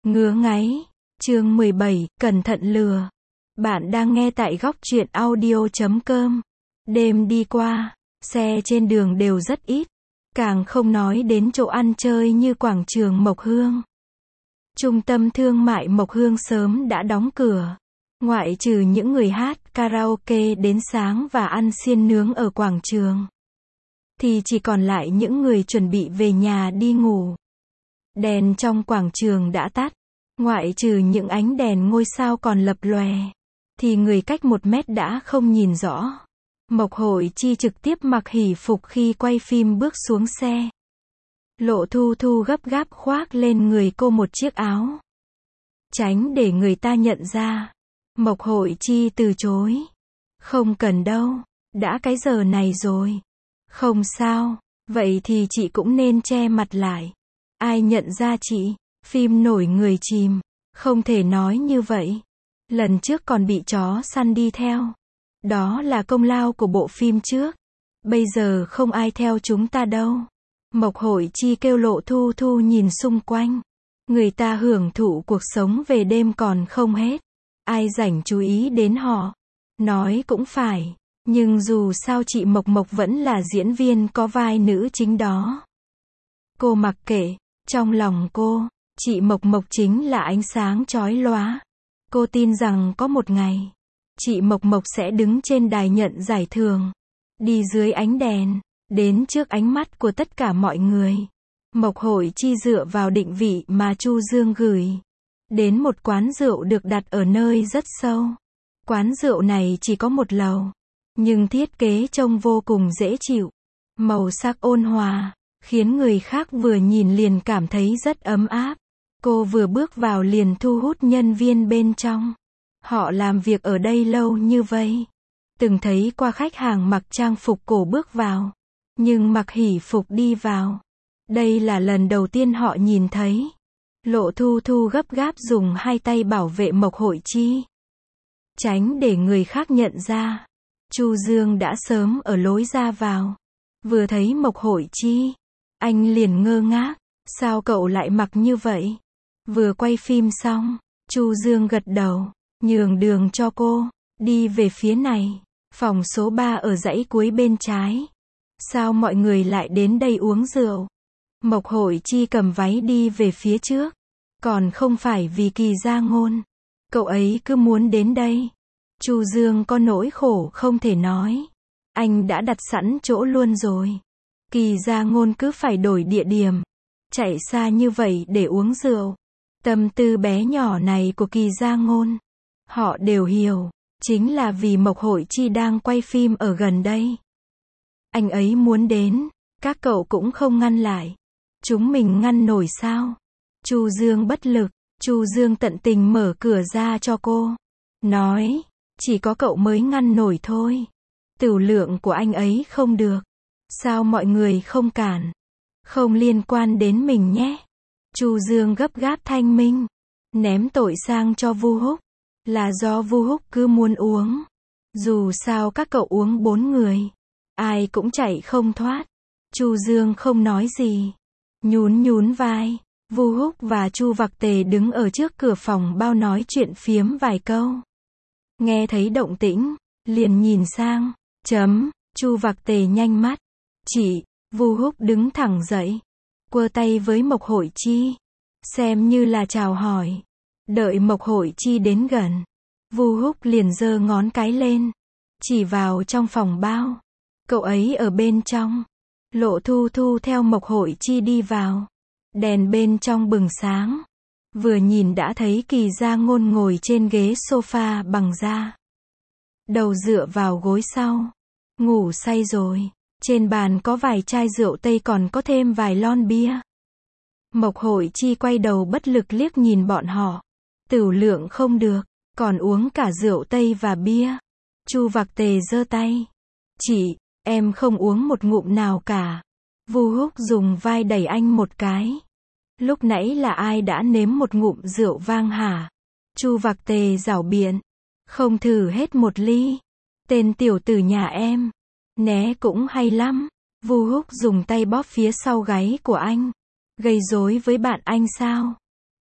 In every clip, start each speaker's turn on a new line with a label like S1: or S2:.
S1: Ngứa ngáy. Chương 17, cẩn thận lừa. Bạn đang nghe tại góc truyện audio.com. Đêm đi qua, xe trên đường đều rất ít, càng không nói đến chỗ ăn chơi như quảng trường Mộc Hương. Trung tâm thương mại Mộc Hương sớm đã đóng cửa. Ngoại trừ những người hát karaoke đến sáng và ăn xiên nướng ở quảng trường, thì chỉ còn lại những người chuẩn bị về nhà đi ngủ. Đèn trong quảng trường đã tắt. Ngoại trừ những ánh đèn ngôi sao còn lập lòe, thì người cách 1 mét đã không nhìn rõ. Mộc Hội Chi trực tiếp mặc hỷ phục khi quay phim bước xuống xe. Lộ Thu Thu gấp gáp khoác lên người cô một chiếc áo, tránh để người ta nhận ra. Mộc Hội Chi từ chối. Không cần đâu, đã cái giờ này rồi. Không sao, vậy thì chị cũng nên che mặt lại. Ai nhận ra chị? Phim nổi người chìm. Không thể nói như vậy. Lần trước còn bị chó săn đi theo. Đó là công lao của bộ phim trước. Bây giờ không ai theo chúng ta đâu. Mộc Hội Chi kêu Lộ Thu Thu nhìn xung quanh. Người ta hưởng thụ cuộc sống về đêm còn không hết. Ai rảnh chú ý đến họ. Nói cũng phải. Nhưng dù sao chị Mộc Mộc vẫn là diễn viên có vai nữ chính đó. Cô mặc kệ. Trong lòng cô, chị Mộc Mộc chính là ánh sáng chói lóa. Cô tin rằng có một ngày, chị Mộc Mộc sẽ đứng trên đài nhận giải thưởng. Đi dưới ánh đèn, đến trước ánh mắt của tất cả mọi người. Mộc Hội Chi dựa vào định vị mà Chu Dương gửi. Đến một quán rượu được đặt ở nơi rất sâu. Quán rượu này chỉ có 1 lầu. Nhưng thiết kế trông vô cùng dễ chịu. Màu sắc ôn hòa, khiến người khác vừa nhìn liền cảm thấy rất ấm áp. Cô vừa bước vào liền thu hút nhân viên bên trong. Họ làm việc ở đây lâu như vậy. Từng thấy qua khách hàng mặc trang phục cổ bước vào. Nhưng mặc hỷ phục đi vào. Đây là lần đầu tiên họ nhìn thấy. Lộ Thu Thu gấp gáp dùng 2 tay bảo vệ Mộc Hội Chi, tránh để người khác nhận ra. Chu Dương đã sớm ở lối ra vào. Vừa thấy Mộc Hội Chi, anh liền ngơ ngác. Sao cậu lại mặc như vậy? Vừa quay phim xong, Chu Dương gật đầu, nhường đường cho cô, đi về phía này. Phòng số 3 ở dãy cuối bên trái. Sao mọi người lại đến đây uống rượu? Mộc Hội Chi cầm váy đi về phía trước. Còn không phải vì Kỳ Gia Ngôn. Cậu ấy cứ muốn đến đây. Chu Dương có nỗi khổ không thể nói. Anh đã đặt sẵn chỗ luôn rồi. Kỳ Gia Ngôn cứ phải đổi địa điểm. Chạy xa như vậy để uống rượu. Tâm tư bé nhỏ này của Kỳ Gia Ngôn, họ đều hiểu. Chính là vì Mộc Hội Chi đang quay phim ở gần đây. Anh ấy muốn đến. Các cậu cũng không ngăn lại. Chúng mình ngăn nổi sao? Chu Dương bất lực. Chu Dương tận tình mở cửa ra cho cô. Nói, chỉ có cậu mới ngăn nổi thôi. Tửu lượng của anh ấy không được. Sao mọi người không cản? Không liên quan đến mình nhé. Chu Dương gấp gáp thanh minh. Ném tội sang cho Vu Húc. Là do Vu Húc cứ muốn uống. Dù sao các cậu uống 4 người. Ai cũng chạy không thoát. Chu Dương không nói gì. Nhún nhún vai. Vu Húc và Chu Vạc Tề đứng ở trước cửa phòng bao nói chuyện phiếm vài câu. Nghe thấy động tĩnh, liền nhìn sang. Chu Vạc Tề nhanh mắt. Chị. Vu Húc đứng thẳng dậy. Quơ tay với Mộc Hội Chi. Xem như là chào hỏi. Đợi Mộc Hội Chi đến gần. Vu Húc liền giơ ngón cái lên. Chỉ vào trong phòng bao. Cậu ấy ở bên trong. Lộ Thu Thu theo Mộc Hội Chi đi vào. Đèn bên trong bừng sáng. Vừa nhìn đã thấy Kỳ Gia Ngôn ngồi trên ghế sofa bằng da. Đầu dựa vào gối sau. Ngủ say rồi. Trên bàn có vài chai rượu Tây còn có thêm vài lon bia. Mộc Hội Chi quay đầu bất lực liếc nhìn bọn họ. Tửu lượng không được, còn uống cả rượu Tây và bia. Chu Vạc Tề giơ tay. Chị, em không uống một ngụm nào cả. Vu Húc dùng vai đẩy anh một cái. Lúc nãy là ai đã nếm một ngụm rượu vang hả? Chu Vạc Tề giảo biện. Không thử hết một ly. Tên tiểu tử nhà em. Né cũng hay lắm. Vu Húc dùng tay bóp phía sau gáy của anh. Gây rối với bạn anh sao?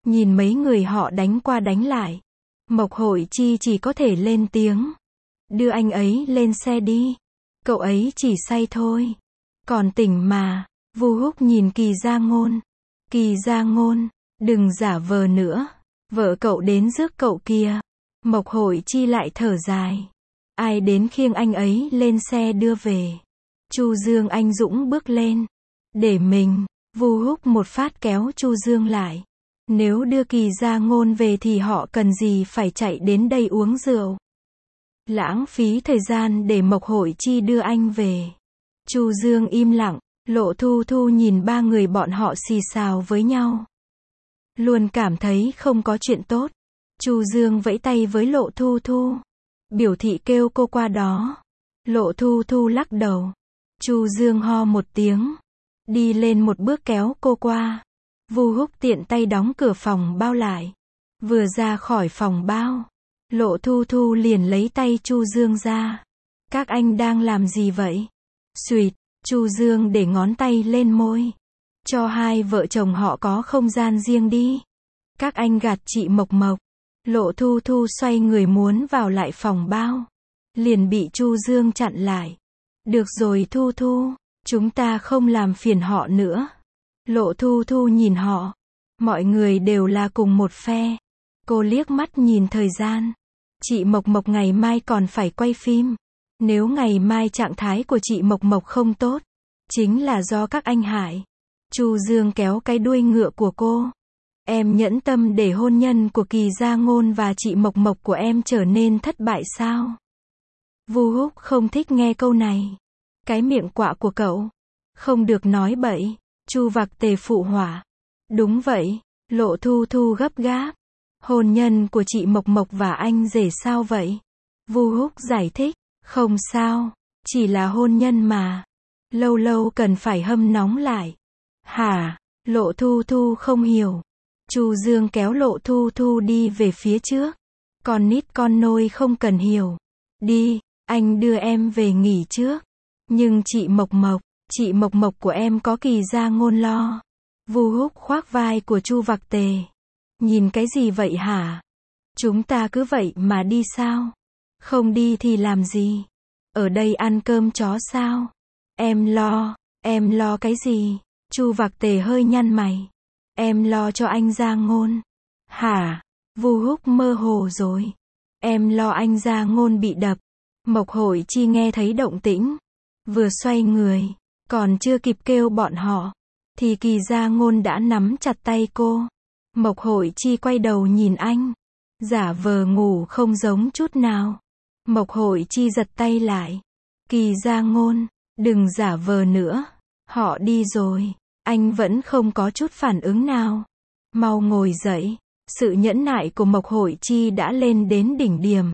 S1: Nhìn mấy người họ đánh qua đánh lại. Mộc Hội Chi chỉ có thể lên tiếng. Đưa anh ấy lên xe đi. Cậu ấy chỉ say thôi. Còn tỉnh mà. Vu Húc nhìn Kỳ Gia Ngôn. Kỳ Gia Ngôn, đừng giả vờ nữa. Vợ cậu đến rước cậu kìa. Mộc Hội Chi lại thở dài. Ai đến khiêng anh ấy lên xe đưa về. Chu Dương anh dũng bước lên. Để mình. Vu Húc một phát kéo Chu Dương lại. Nếu đưa Kỳ Gia Ngôn về thì họ cần gì phải chạy đến đây uống rượu. Lãng phí thời gian để Mộc Hội Chi đưa anh về. Chu Dương im lặng. Lộ Thu Thu nhìn ba người bọn họ xì xào với nhau. Luôn cảm thấy không có chuyện tốt. Chu Dương vẫy tay với Lộ Thu Thu. Biểu thị kêu cô qua đó. Lộ Thu Thu lắc đầu. Chu Dương ho một tiếng. Đi lên một bước kéo cô qua. Vu Húc tiện tay đóng cửa phòng bao lại. Vừa ra khỏi phòng bao. Lộ Thu Thu liền lấy tay Chu Dương ra. Các anh đang làm gì vậy? Xuỵt. Chu Dương để ngón tay lên môi. Cho hai vợ chồng họ có không gian riêng đi. Các anh gạt chị Mộc Mộc. Lộ Thu Thu xoay người muốn vào lại phòng bao. Liền bị Chu Dương chặn lại. Được rồi Thu Thu, chúng ta không làm phiền họ nữa. Lộ Thu Thu nhìn họ. Mọi người đều là cùng một phe. Cô liếc mắt nhìn thời gian. Chị Mộc Mộc ngày mai còn phải quay phim. Nếu ngày mai trạng thái của chị Mộc Mộc không tốt, chính là do các anh hại. Chu Dương kéo cái đuôi ngựa của cô. Em nhẫn tâm để hôn nhân của Kỳ Gia Ngôn và chị Mộc Mộc của em trở nên thất bại sao? Vu Húc không thích nghe câu này. Cái miệng quạ của cậu. Không được nói bậy. Chu Vạc Tề phụ họa. Đúng vậy. Lộ Thu Thu gấp gáp. Hôn nhân của chị Mộc Mộc và anh rể sao vậy? Vu Húc giải thích. Không sao. Chỉ là hôn nhân mà. Lâu lâu cần phải hâm nóng lại. Hả? Lộ Thu Thu không hiểu. Chu Dương kéo Lộ Thu Thu đi về phía trước. Con nít con nôi không cần hiểu. Đi, anh đưa em về nghỉ trước. Nhưng chị Mộc Mộc của em có Kỳ Gia Ngôn lo. Vu Húc khoác vai của Chu Vạc Tề. Nhìn cái gì vậy hả? Chúng ta cứ vậy mà đi sao? Không đi thì làm gì? Ở đây ăn cơm chó sao? Em lo cái gì? Chu Vạc Tề hơi nhăn mày. Em lo cho anh Gia Ngôn. Hả? Vu Húc mơ hồ rồi. Em lo anh Gia Ngôn bị đập. Mộc Hội Chi nghe thấy động tĩnh. Vừa xoay người. Còn chưa kịp kêu bọn họ. Thì Kỳ Gia Ngôn đã nắm chặt tay cô. Mộc Hội Chi quay đầu nhìn anh. Giả vờ ngủ không giống chút nào. Mộc Hội Chi giật tay lại. Kỳ Gia Ngôn, đừng giả vờ nữa. Họ đi rồi. Anh vẫn không có chút phản ứng nào. Mau ngồi dậy. Sự nhẫn nại của Mộc Hội Chi đã lên đến đỉnh điểm.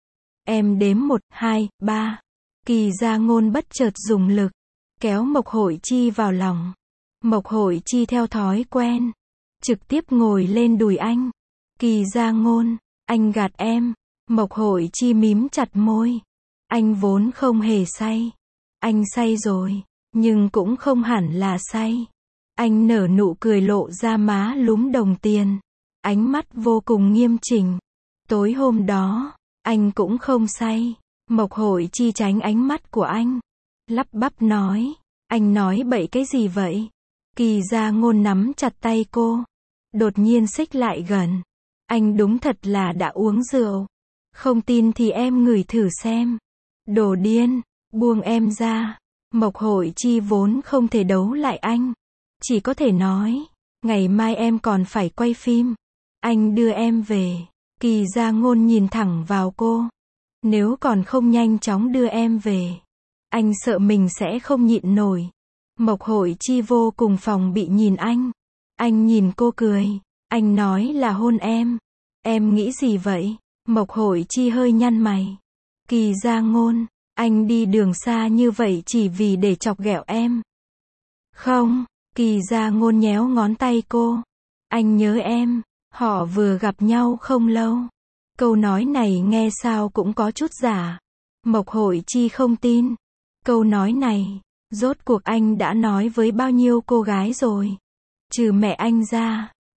S1: Em đếm 1, 2, 3. Kỳ Gia Ngôn bất chợt dùng lực. Kéo Mộc Hội Chi vào lòng. Mộc Hội Chi theo thói quen. Trực tiếp ngồi lên đùi anh. Kỳ Gia Ngôn, anh gạt em. Mộc Hội Chi mím chặt môi. Anh vốn không hề say. Anh say rồi. Nhưng cũng không hẳn là say. Anh nở nụ cười lộ ra má lúm đồng tiền. Ánh mắt vô cùng nghiêm chỉnh. Tối hôm đó, anh cũng không say. Mộc Hội Chi tránh ánh mắt của anh. Lắp bắp nói. Anh nói bậy cái gì vậy? Kỳ Gia Ngôn nắm chặt tay cô. Đột nhiên xích lại gần. Anh đúng thật là đã uống rượu. Không tin thì em ngửi thử xem. Đồ điên, buông em ra. Mộc Hội Chi vốn không thể đấu lại anh. Chỉ có thể nói, ngày mai em còn phải quay phim. Anh đưa em về. Kỳ Gia Ngôn nhìn thẳng vào cô. Nếu còn không nhanh chóng đưa em về, anh sợ mình sẽ không nhịn nổi. Mộc Hội Chi vô cùng phòng bị nhìn anh. Anh nhìn cô cười. Anh nói là hôn em. Em nghĩ gì vậy? Mộc Hội Chi hơi nhăn mày. Kỳ Gia Ngôn, anh đi đường xa như vậy chỉ vì để chọc ghẹo em. Không, Kỳ Gia Ngôn nhéo ngón tay cô. Anh nhớ em, họ vừa gặp nhau không lâu. Câu nói này nghe sao cũng có chút giả. Mộc Hội Chi không tin. Câu nói này, rốt cuộc anh đã nói với bao nhiêu cô gái rồi. Trừ mẹ anh ra,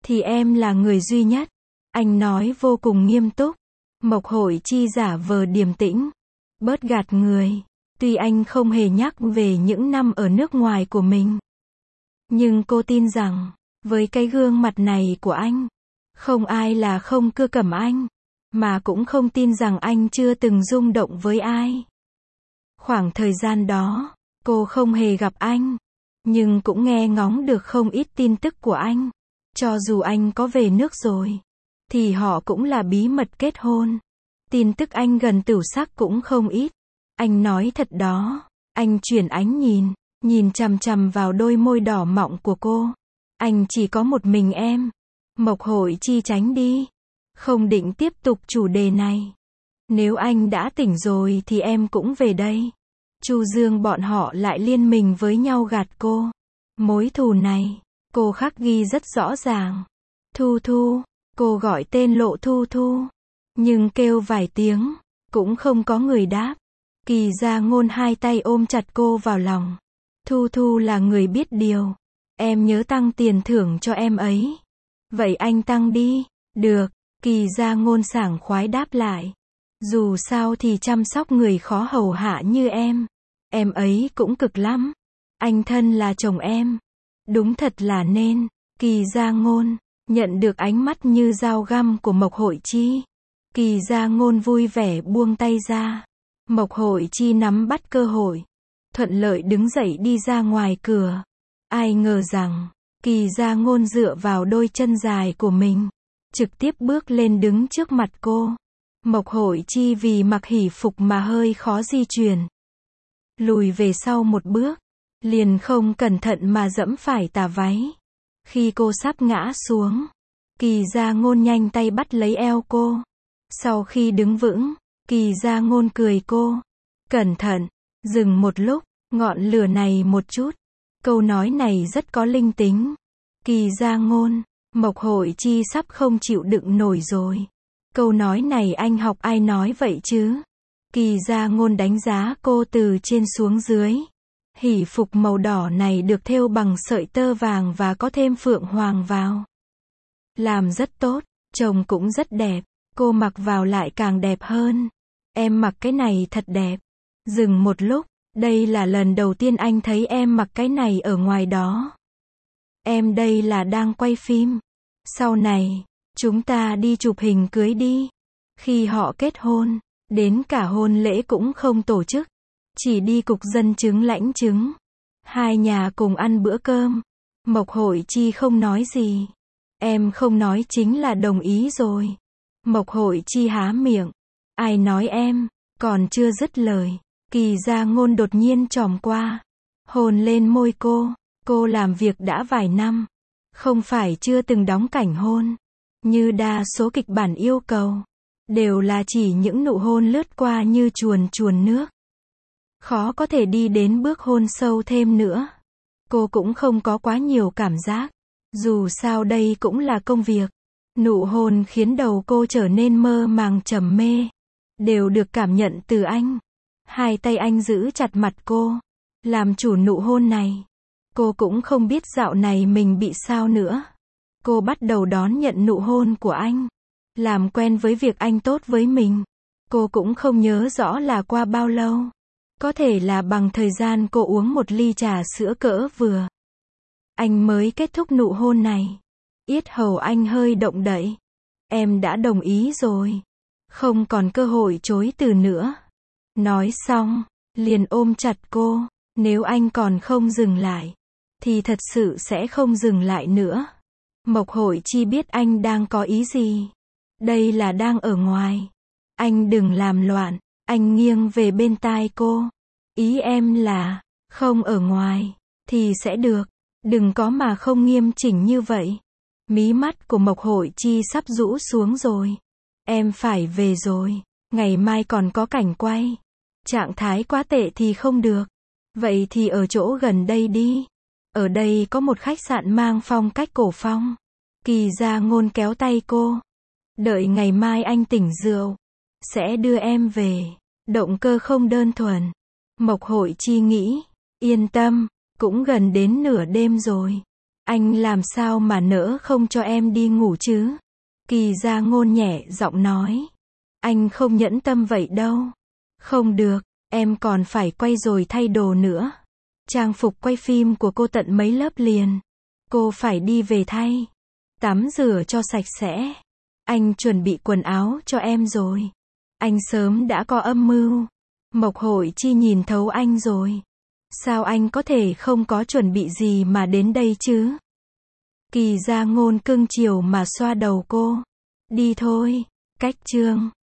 S1: thì em là người duy nhất. Anh nói vô cùng nghiêm túc. Mộc Hội Chi giả vờ điềm tĩnh, bớt gạt người. Tuy anh không hề nhắc về những năm ở nước ngoài của mình, nhưng cô tin rằng, với cái gương mặt này của anh, không ai là không cưa cẩm anh, mà cũng không tin rằng anh chưa từng rung động với ai. Khoảng thời gian đó, cô không hề gặp anh, nhưng cũng nghe ngóng được không ít tin tức của anh. Cho dù anh có về nước rồi, thì họ cũng là bí mật kết hôn. Tin tức anh gần tửu sắc cũng không ít. Anh nói thật đó. Anh chuyển ánh nhìn chằm chằm vào đôi môi đỏ mọng của cô. Anh chỉ có một mình em. Mộc Hội Chi tránh đi. Không định tiếp tục chủ đề này. Nếu anh đã tỉnh rồi thì em cũng về đây. Chu Dương bọn họ lại liên minh với nhau gạt cô. Mối thù này, cô khắc ghi rất rõ ràng. Thu Thu, cô gọi tên Lộ Thu Thu. Nhưng kêu vài tiếng, cũng không có người đáp. Kỳ Gia Ngôn hai tay ôm chặt cô vào lòng. Thu Thu là người biết điều. Em nhớ tăng tiền thưởng cho em ấy. Vậy anh tăng đi. Được, Kỳ Gia Ngôn sảng khoái đáp lại. Dù sao thì chăm sóc người khó hầu hạ như em ấy cũng cực lắm. Anh thân là chồng em. Đúng thật là nên. Kỳ Gia Ngôn nhận được ánh mắt như dao găm của Mộc Hội Chi. Kỳ Gia Ngôn vui vẻ buông tay ra. Mộc Hội Chi nắm bắt cơ hội, thuận lợi đứng dậy đi ra ngoài cửa. Ai ngờ rằng, Kỳ Gia Ngôn dựa vào đôi chân dài của mình, trực tiếp bước lên đứng trước mặt cô. Mộc Hội Chi vì mặc hỷ phục mà hơi khó di chuyển. Lùi về sau một bước, liền không cẩn thận mà giẫm phải tà váy. Khi cô sắp ngã xuống, Kỳ Gia Ngôn nhanh tay bắt lấy eo cô. Sau khi đứng vững, Kỳ Gia Ngôn cười cô. Cẩn thận, dừng một lúc, ngọn lửa này một chút. Câu nói này rất có linh tính. Kỳ Gia Ngôn, Mộc Hội Chi sắp không chịu đựng nổi rồi. Câu nói này anh học ai nói vậy chứ? Kỳ Gia Ngôn đánh giá cô từ trên xuống dưới. Hỷ phục màu đỏ này được thêu bằng sợi tơ vàng và có thêm phượng hoàng vào. Làm rất tốt, trông cũng rất đẹp. Cô mặc vào lại càng đẹp hơn. Em mặc cái này thật đẹp. Dừng một lúc, đây là lần đầu tiên anh thấy em mặc cái này ở ngoài đó. Em đây là đang quay phim. Sau này, chúng ta đi chụp hình cưới đi. Khi họ kết hôn, đến cả hôn lễ cũng không tổ chức. Chỉ đi cục dân chứng lãnh chứng. Hai nhà cùng ăn bữa cơm. Mộc Hội Chi không nói gì. Em không nói chính là đồng ý rồi. Mộc Hội Chi há miệng. Ai nói em, còn chưa dứt lời. Kỳ Gia Ngôn đột nhiên chòm qua. Hôn lên môi cô làm việc đã vài năm. Không phải chưa từng đóng cảnh hôn. Như đa số kịch bản yêu cầu. Đều là chỉ những nụ hôn lướt qua như chuồn chuồn nước. Khó có thể đi đến bước hôn sâu thêm nữa. Cô cũng không có quá nhiều cảm giác. Dù sao đây cũng là công việc. Nụ hôn khiến đầu cô trở nên mơ màng trầm mê. Đều được cảm nhận từ anh. Hai tay anh giữ chặt mặt cô. Làm chủ nụ hôn này. Cô cũng không biết dạo này mình bị sao nữa. Cô bắt đầu đón nhận nụ hôn của anh. Làm quen với việc anh tốt với mình. Cô cũng không nhớ rõ là qua bao lâu. Có thể là bằng thời gian cô uống một ly trà sữa cỡ vừa. Anh mới kết thúc nụ hôn này. Yết hầu anh hơi động đậy. Em đã đồng ý rồi. Không còn cơ hội chối từ nữa. Nói xong, liền ôm chặt cô. Nếu anh còn không dừng lại, thì thật sự sẽ không dừng lại nữa. Mộc Hội Chi biết anh đang có ý gì. Đây là đang ở ngoài. Anh đừng làm loạn. Anh nghiêng về bên tai cô. Ý em là, không ở ngoài, thì sẽ được. Đừng có mà không nghiêm chỉnh như vậy. Mí mắt của Mộc Hội Chi sắp rũ xuống rồi. Em phải về rồi. Ngày mai còn có cảnh quay. Trạng thái quá tệ thì không được. Vậy thì ở chỗ gần đây đi. Ở đây có một khách sạn mang phong cách cổ phong. Kỳ Gia Ngôn kéo tay cô. Đợi ngày mai anh tỉnh rượu. Sẽ đưa em về. Động cơ không đơn thuần. Mộc Hội Chi nghĩ. Yên tâm. Cũng gần đến nửa đêm rồi. Anh làm sao mà nỡ không cho em đi ngủ chứ? Kỳ Gia Ngôn nhẹ giọng nói. Anh không nhẫn tâm vậy đâu. Không được, em còn phải quay rồi thay đồ nữa. Trang phục quay phim của cô tận mấy lớp liền. Cô phải đi về thay. Tắm rửa cho sạch sẽ. Anh chuẩn bị quần áo cho em rồi. Anh sớm đã có âm mưu. Mộc Hội Chi nhìn thấu anh rồi. Sao anh có thể không có chuẩn bị gì mà đến đây chứ? Kỳ Gia Ngôn cưng chiều mà xoa đầu cô. Đi thôi, cách chương.